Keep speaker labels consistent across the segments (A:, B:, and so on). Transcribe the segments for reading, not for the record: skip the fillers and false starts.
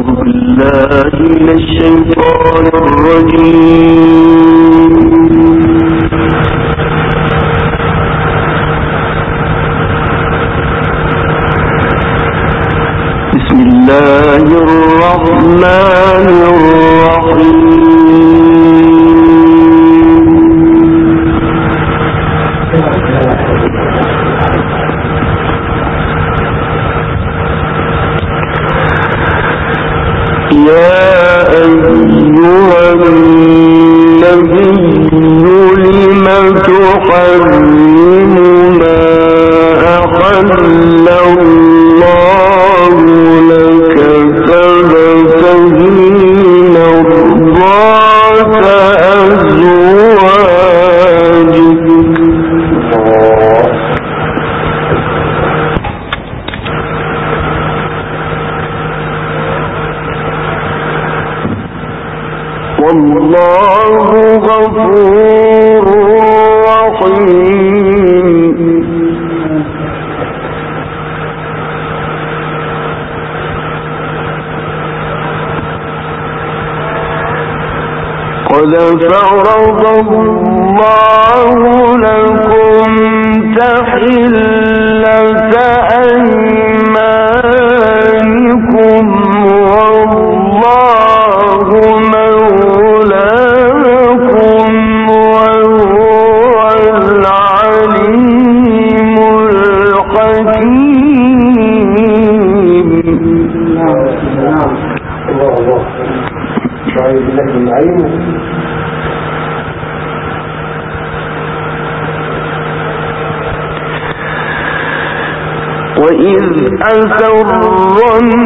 A: بالله من الشيطان الرجيم. بسم الله الرحمن الرحيم. يا أيها النبي لم تحرم ما أحل الله لك تبتغي مرضات أزواجك. والله غفور رحيم. قد فرض الله لكم تحلة أيمانكم والله مولاكم وهو العليم الحكيم. وإذ أسر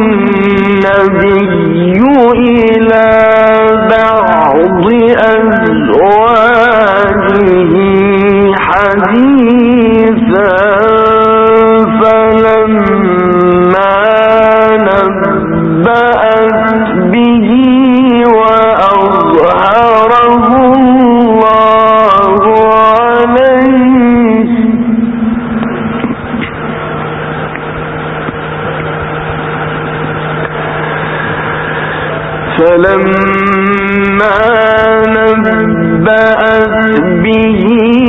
A: النبي إلى بعض أزواجه حديثا فلما نبأت به وأظهره الله عليه فلما نبأت به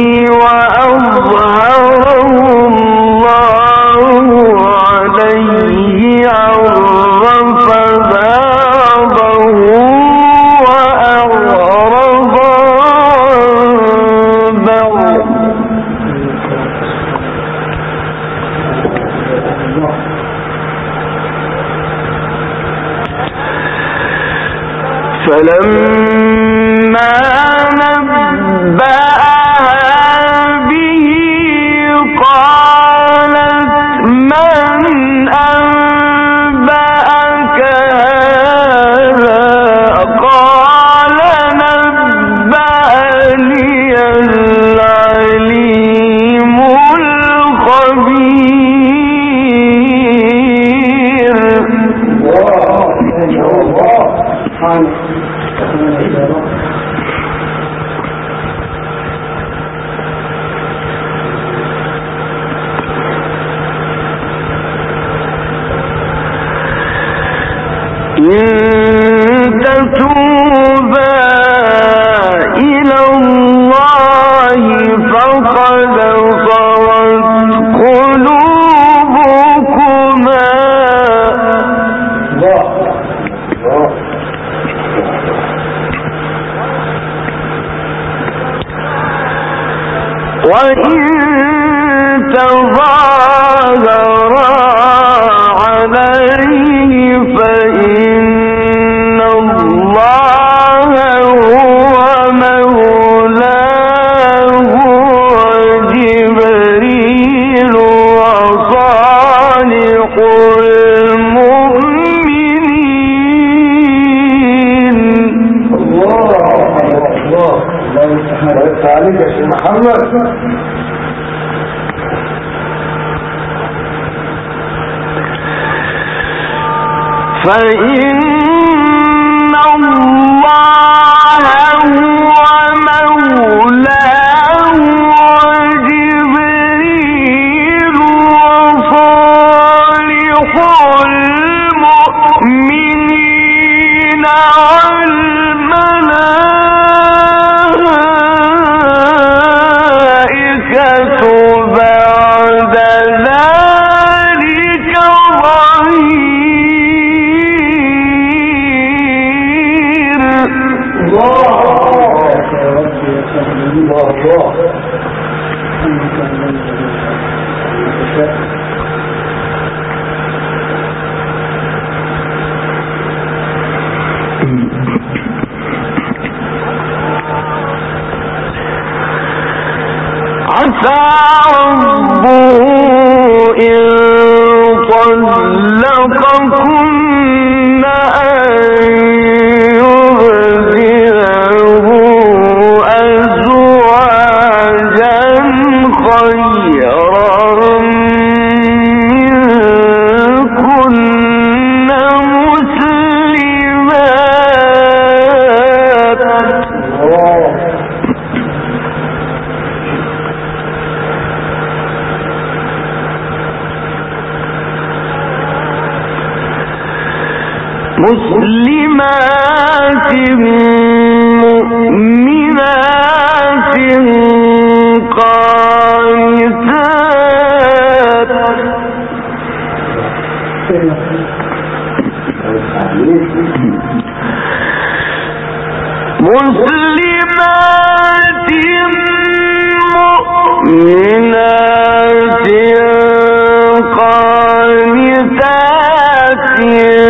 A: وأظهره الله عليه عرف بعضه وأعرض عن بعض. فلما نبأها به قالت من أنبأك هذا قال نبأني العليم الخبير. إن تتوبا إلى الله فقد صغت قلوبكما وإن تظاهرا عليه فإن الله هو مولاه وجبريل وصالح المؤمنين. الله عليك يا محمد. فإن الله هو مولاه وجبريل وصالح المؤمنين. مسلمات مؤمنات قانتات مسلمات مؤمنات قانتات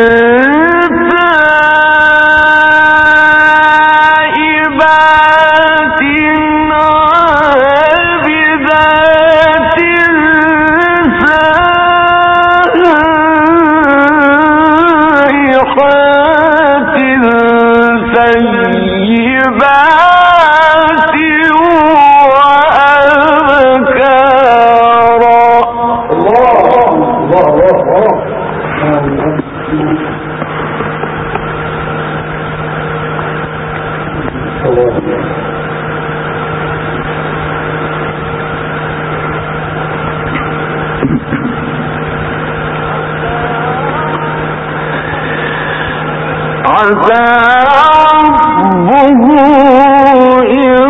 A: عسى ربه إن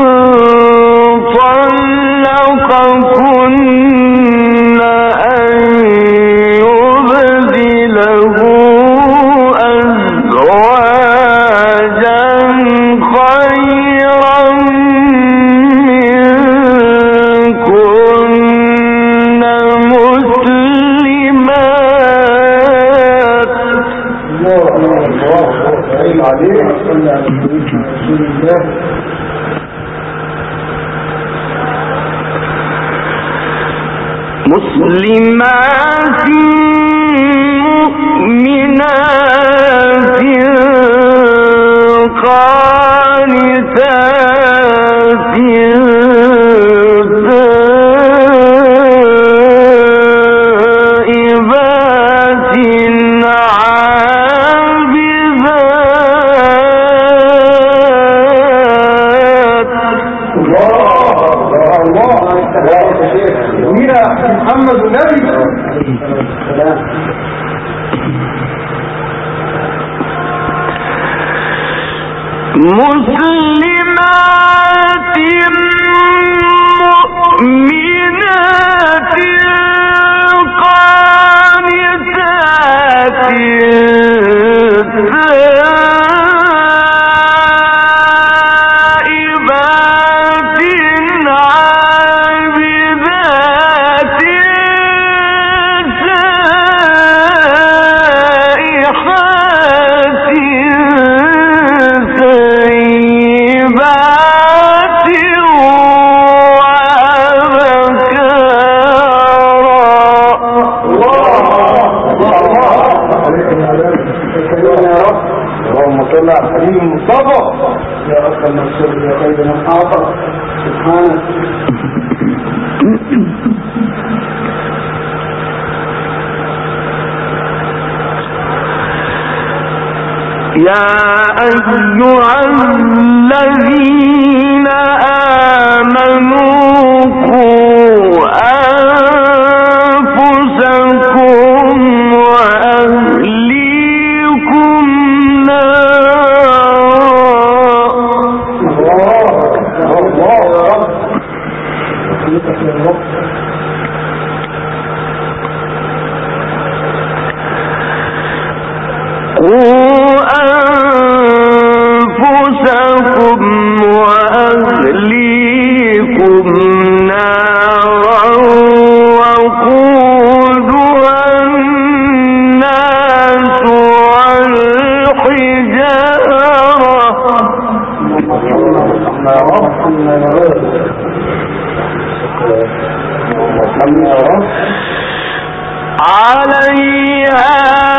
A: طلقكن أن يبدله أزواجا خيرا منكن مسلمات مسلمات مؤمنات قانتات تائبات
B: محمد النبي
A: مسلمات مؤمنات قانتات
B: حبيب المصطفى يا رب المنصور يا خير من أعطى سبحانك
A: يا أيها الذين آمنوا قوا أنفسكم وأهليكم نارا أنفسكم وأهليكم نارا وقودها الناس والحجارة عليها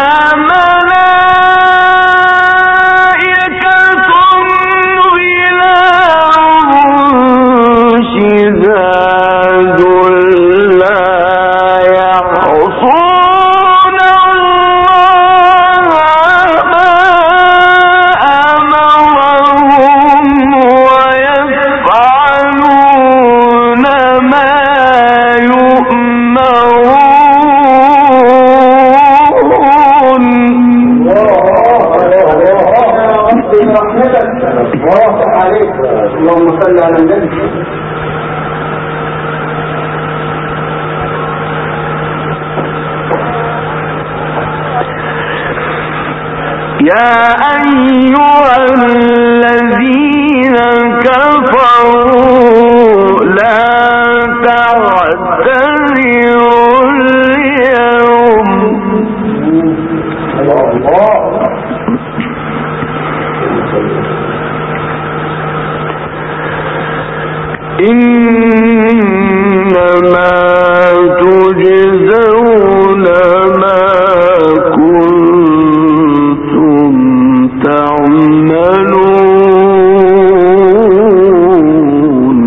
A: اللهم صل على النبي. يا أيها الذين كفروا لا تعتذروا اليوم إنما تجزون ما كنتم تعملون.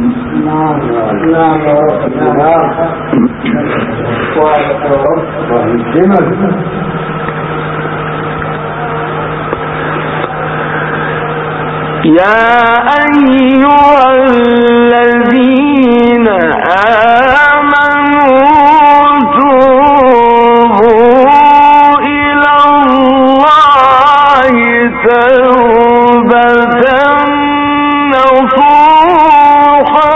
A: يا أيها الذين آمنوا توبوا إلى الله توبة نصوحا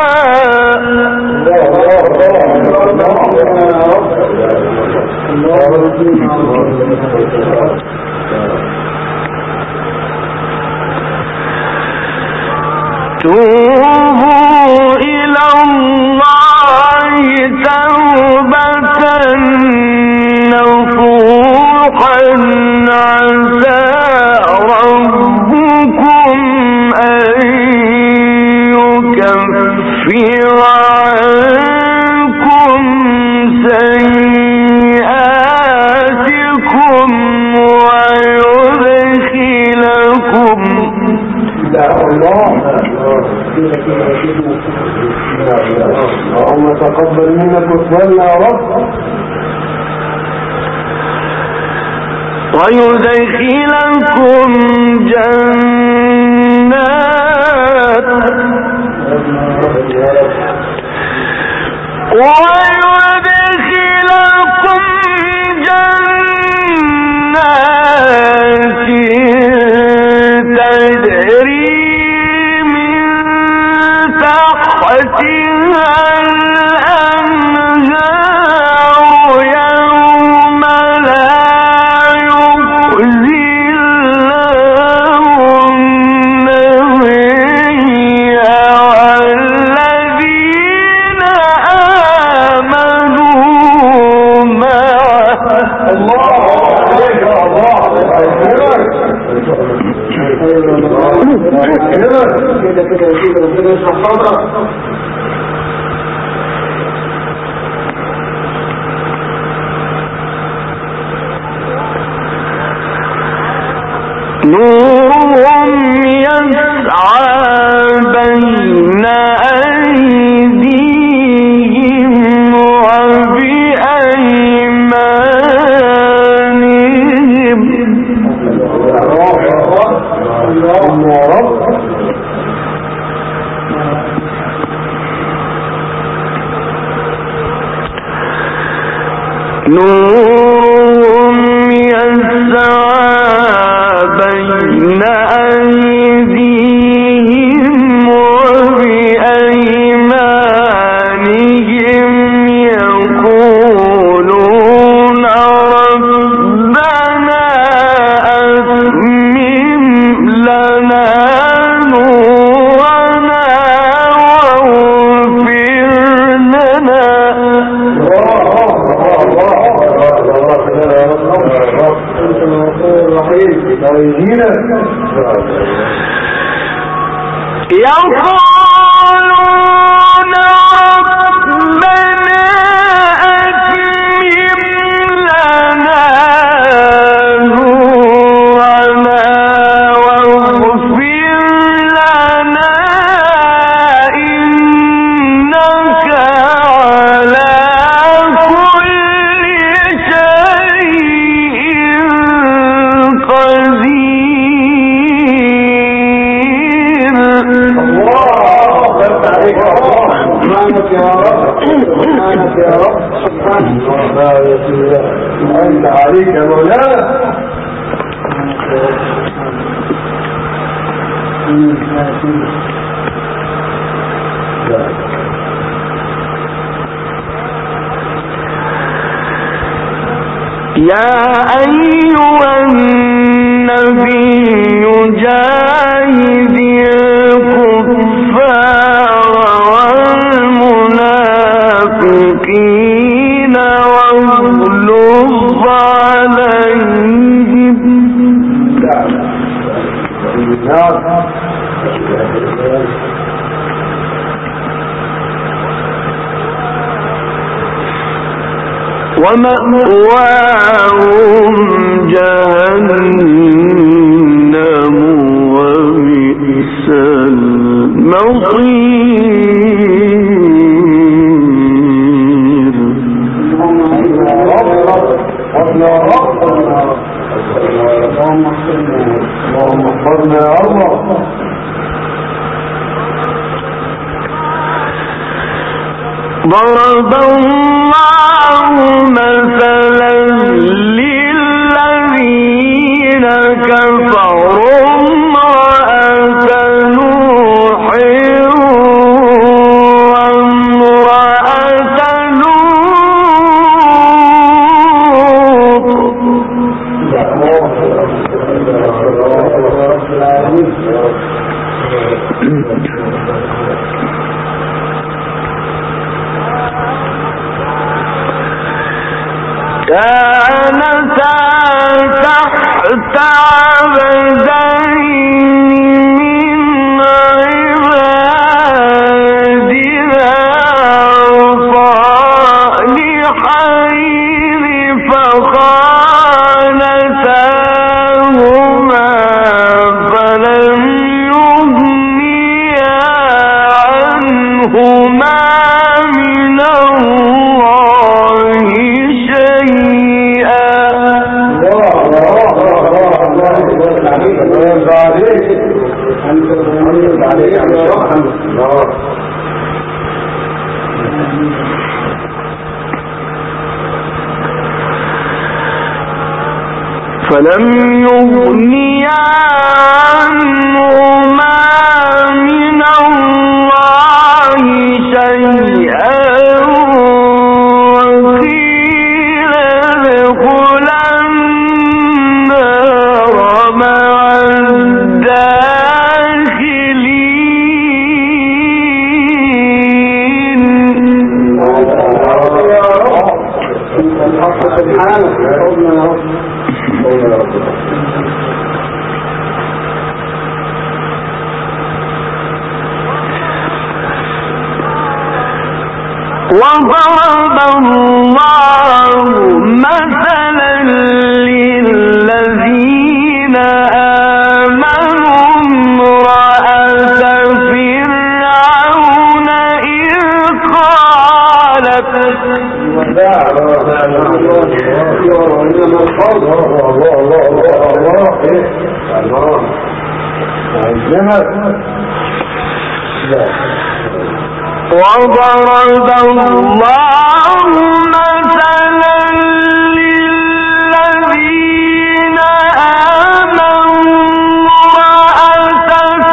A: توبوا إلى الله توبة نصوحا عسى ربكم أن يكفر عنكم سيئاتكم ويدخلكم اللهم تقبل منا كفرنا يا رب ويدخلكم جنات تجري الأنهار يوم لا يخزي الله النبي والذين آمنوا معه. نورهم يسعى بين أيديهم وبأيمانهم نورهم يسعى بين
B: إسرائيل بينينا
A: يقولون ربنا أتمم لنا نورنا واغفر لنا إنك على كل شيء قدير.
B: سبحانك يا رب سبحانك يا رب سبحانك أنت عليك يا مولانا.
A: يا أيها النبي جاهد الكفار والمنافقين واغلظ عليهم ومأواهم جهنم وبئس المصير.
B: اللهم احفظنا يا الله.
A: ضرب الله مثلا للذين كفروا امرأة نوح وامرأة كانتا تحت عبدين من عبادنا صالحين فخانتاهما فلم يغنيا عنهما من الله شيئا. فلم يغنيا عنهما من الله شيئا وقيل ادخلا النار مع الداخلين. وضرب الله مثلا للذين آمنوا امرأة فرعون إذ قالت وضرب الله مثلا للذين آمنوا امرأة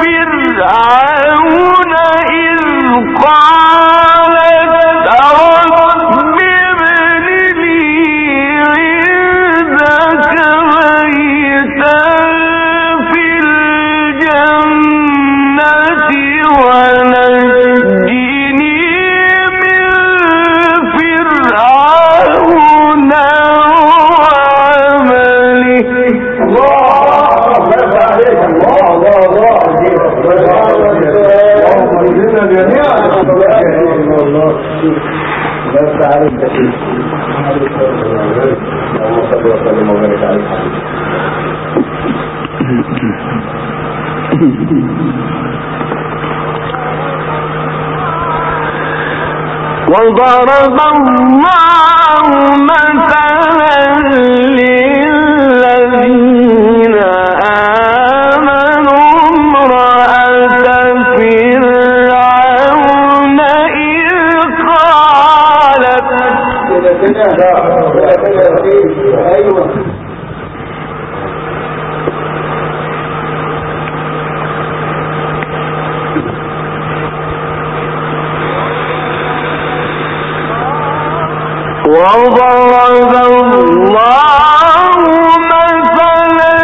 A: فرعون إذ قالت رب ابن لي عندك بيتا في الجنة ونجني من فرعون
B: لا تعرف كثير. اللهم صل وسلم وبارك عليه.
A: وضرب الله مثلا للذين آمنوا امرأة فرعون إذ قالت وضرب الله مثلا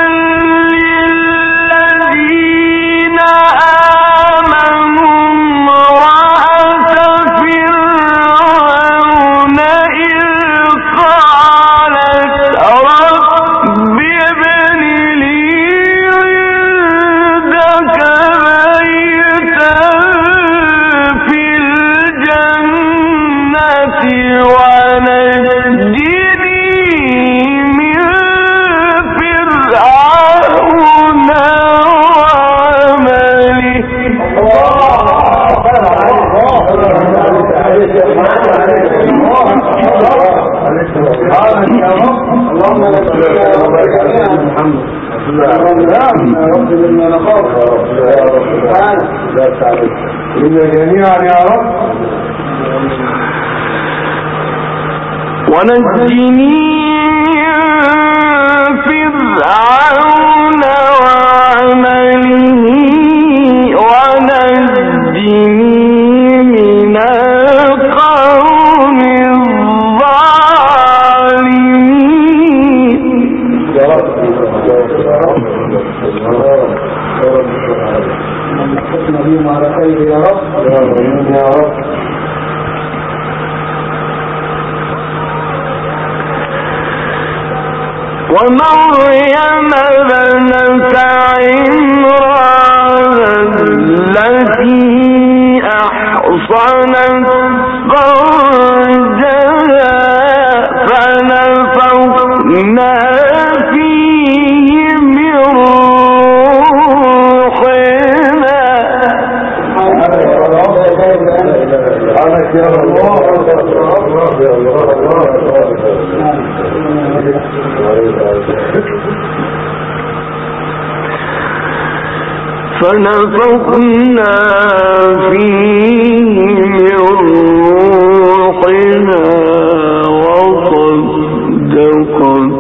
A: للذين آمنوا امرأة فرعون إذ قالت رب ابن لي عندك بيتا في الجنة
B: جميعا يا رب
A: ونجني من فرعون وعمله ونجني من القوم الظالمين
B: يا رب نحن بهم على خير يا رب يا رب.
A: ومريم ابنة عمران التي أحصنت فرجها فنفخنا فيه من روحنا فنفخنا فيه من روحنا وصدقت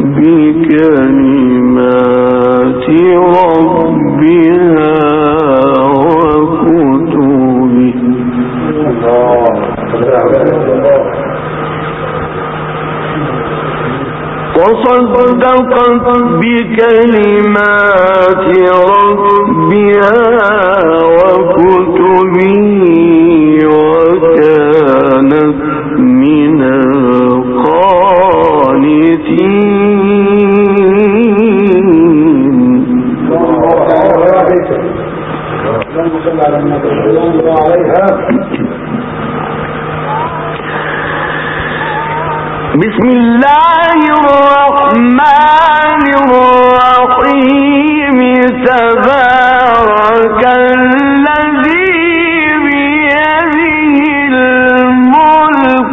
A: بكلمات ربها وكتبه وصدقت بكلمات ربها وكتبه وكانت من القانتين. بسم الله الرحمن الرحيم تبارك الذي بيده الملك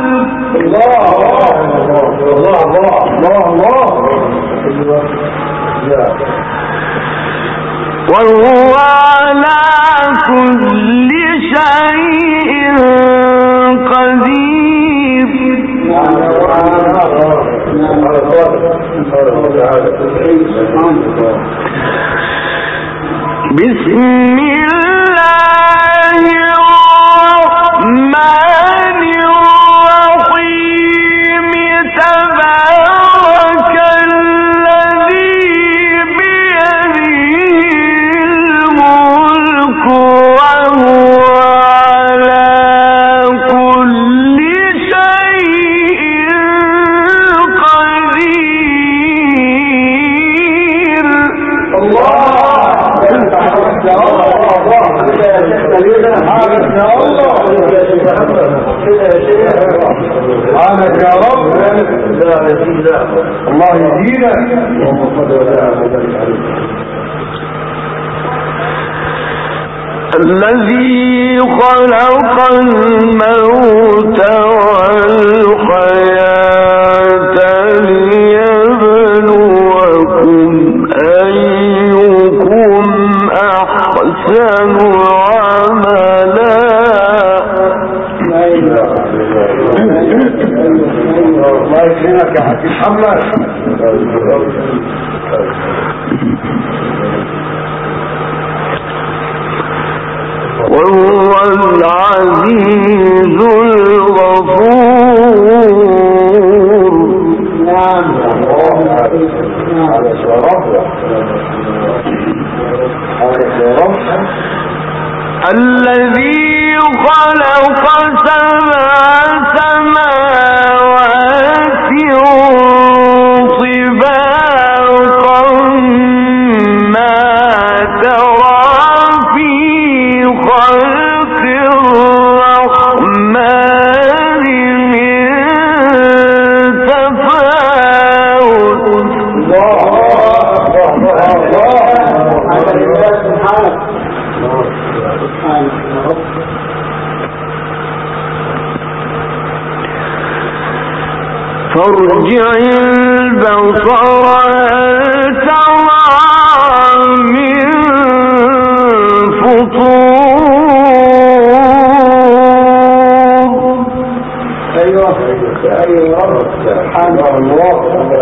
A: وهو على كل شيء قدير. بسم الله الرحمن الرحيم تبارك الذي بيده الملك وهو على كل شيء قدير. الله
B: سبحانك يا رب. الله يهدينا.
A: الذي خلق الموت والحياة ليبلوكم أيكم أحسن عملا.
B: الله يكرمك يا حبيب محمد.
A: وهو العزيز الغفور.
B: نعم
A: الذي خلق سبع سماوات طباقا ما ترى في خلق الرحمن من تفاوت. فارجع البصر هل ترى من فطور.
B: ايوه سبحان الله.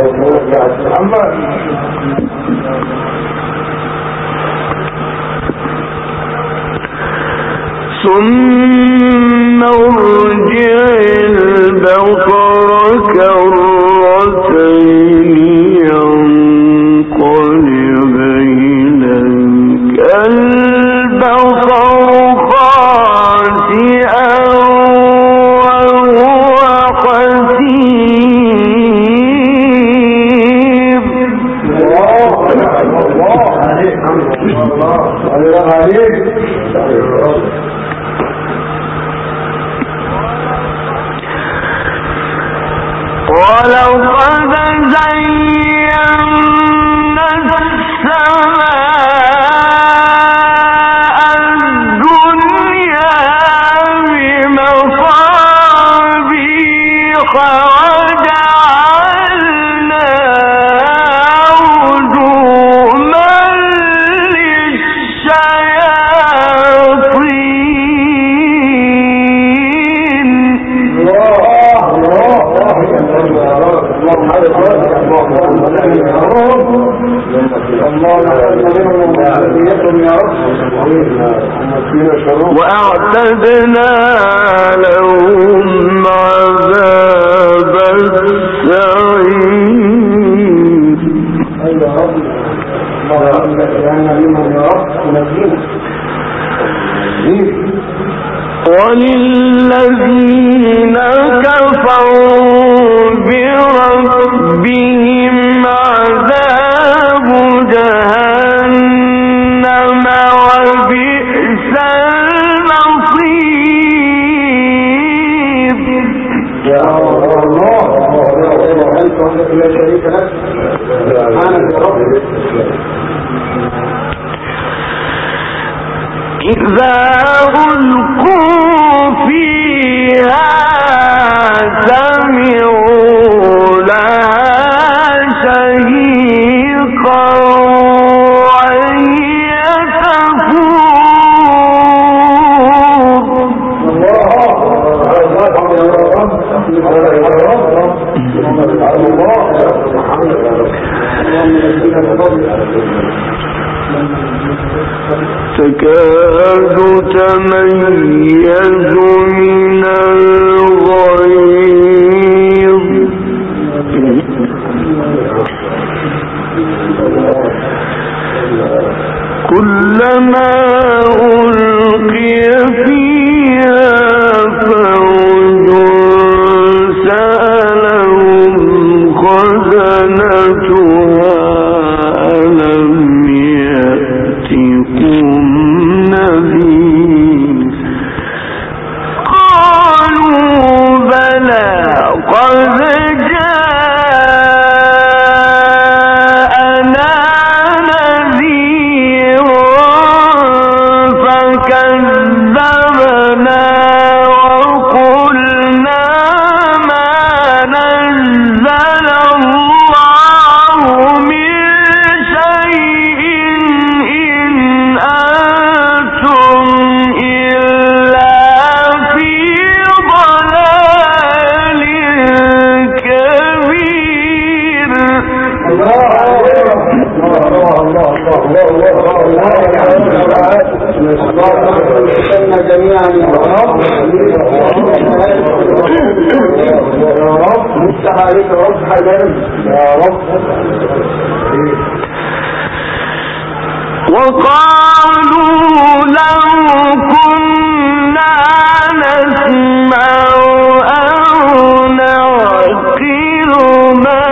A: ثم ارجع البصر كرتين ينقلب إليك البصر خاسئا وهو حسير. ولقد زينا السماء الدنيا بمصابيح وجعلناها رجوما للشياطين. وأعتدنا لهم عذاب السعير. وللذين كفروا بربهم عذاب جهنم وبئس المصير.
B: يا الله لا شريك لك. سبحانك يا رب.
A: إذا ألقوا فيها سمعوا لها شهيقا وهي تفور. تكاد تميز من الغيظ كلما ألقي فيها فوج سألهم خزنتها ألم يأتكم نذير. قالوا
B: جميعا يا رب يا رب نفتح عليك يا رب حجم يا رب.
A: وقالوا لو كنا نسمع أو نعقل ما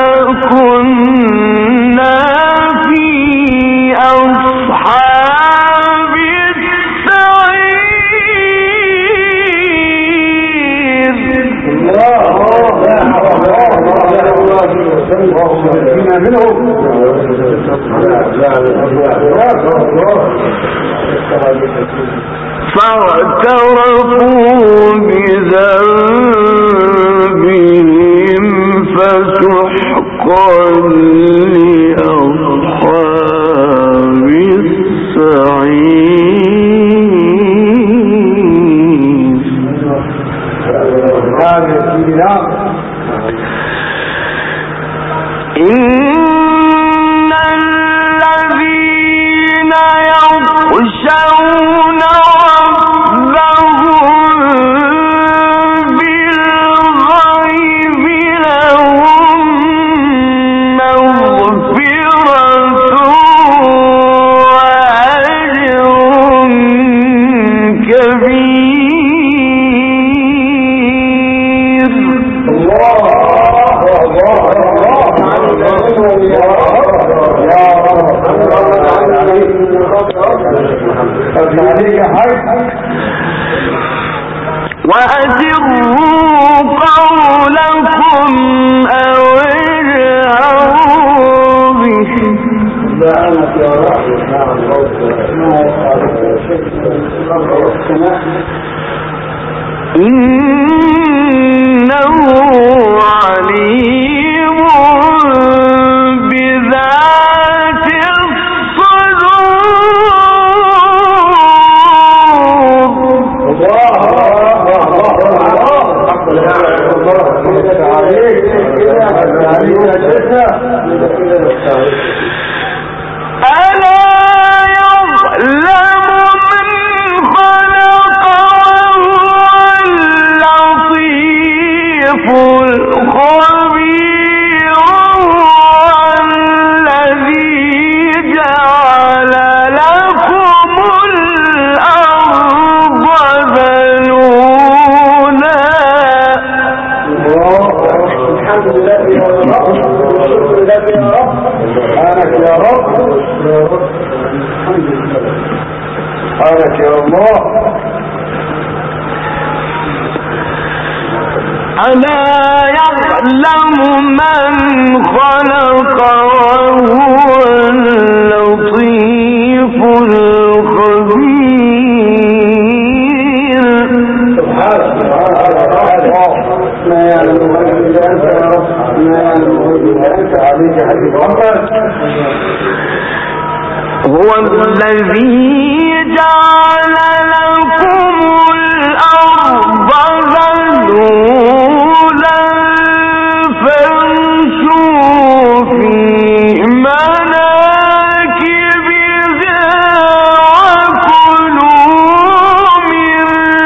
A: كنا في أصحاب السعير. فاعترفوا بذنبهم فسحقا لأصحاب السعير. إن الذين يخشون ربهم بالغيب لهم مغفرة وأجر كبير. وأسروا قولكم أو اجهروا به إنه عليم بذات ألا يعلم من خلق وهو اللطيف الخبير. الذي جعل لكم الأرض ذلولا.
B: الحمد لله يا رب سبحانك يا رب سبحانك يا الله.
A: ألا يعلم من خلق وهو اللطيف الخبير.
B: ما يعلم إلا أنت يا رب، ما يعلم إلا أنت. عليك حبيب محمد.
A: هو الذي جعل لكم الأرض ذلولا فامشوا في مناكبها وكلوا من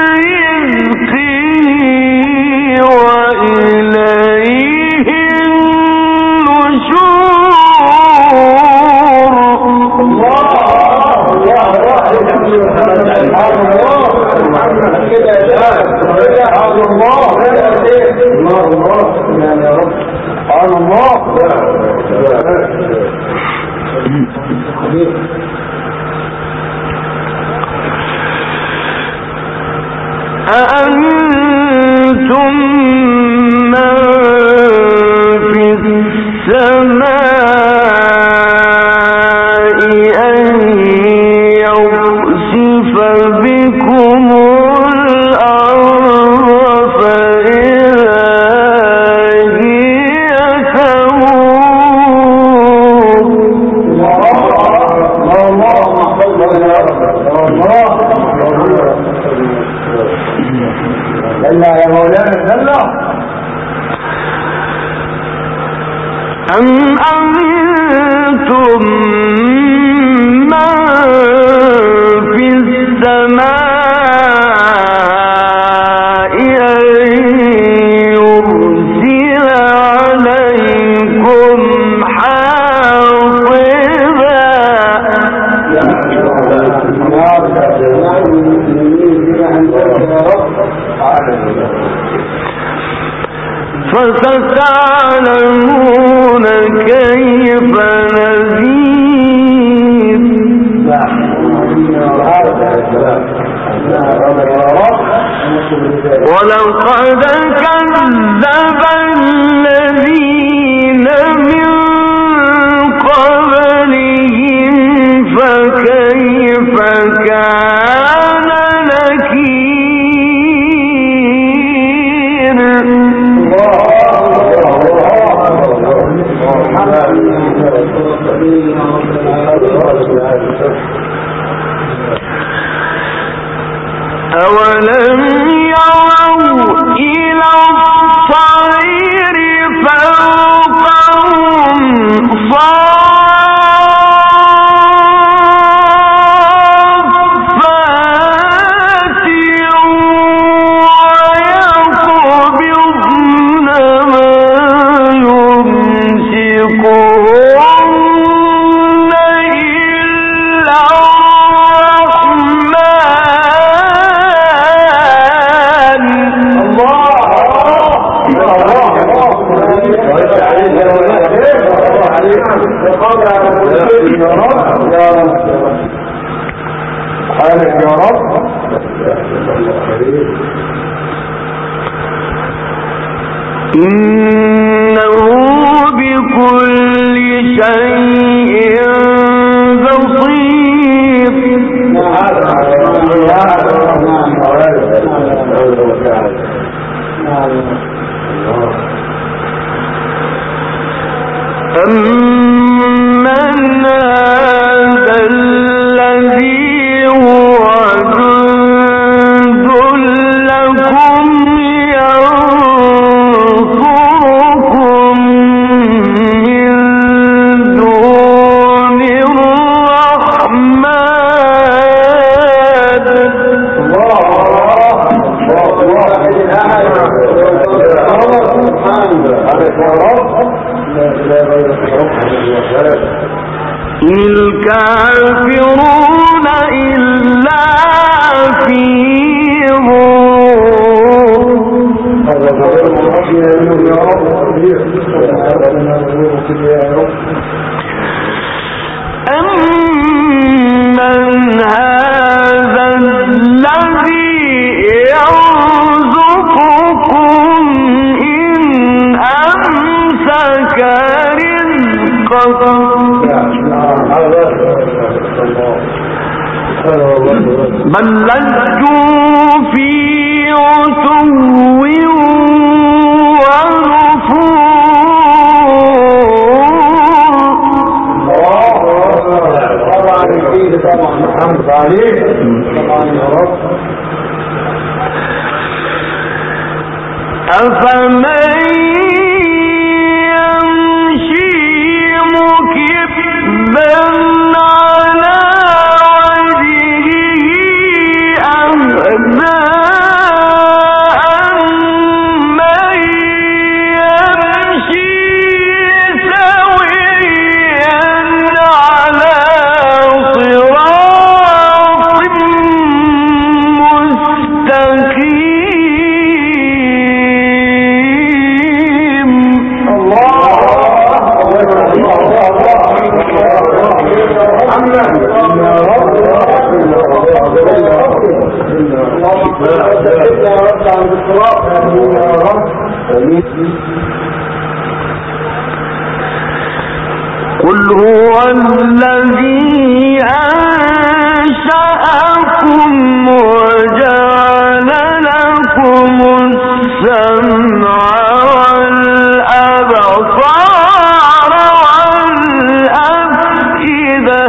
A: رزقه وإليه أأنتم من في السماء أن يخسف بكم الأرض فإذا هي تمور.
B: يا مولانا
A: أم أمنتم من في السماء أن يرسل عليكم فستعلمون كيف نذير ولقد كذب الذين من قبلهم فكيف كان نكير أولم يروا إلى الطير فوقهم صافات ويقبضن ما يمسكهن إلا إنه بكل شيء بصير أمن هذا الذي هو جند لكم ينصركم من دون الرحمن إن الكافرون إلا في أمن هذا الذي يرزقكم إن أمسك رزقكم بل لجوا في عتو أفمن يمشي مكبا على وجهه أهدى أمن يمشي سويا على صراط مستقيم قل هو الذي أنشأكم وجعل لكم السمع والأبصار والأفئدة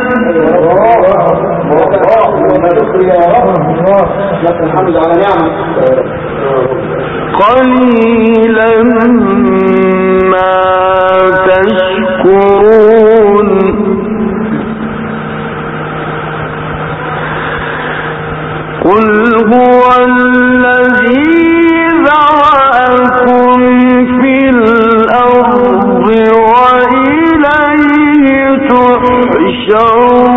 B: لك الحمد على نعمة
A: قليلا ما تشكرون قل هو الذي ذرأكم في الأرض وإليه تحشرون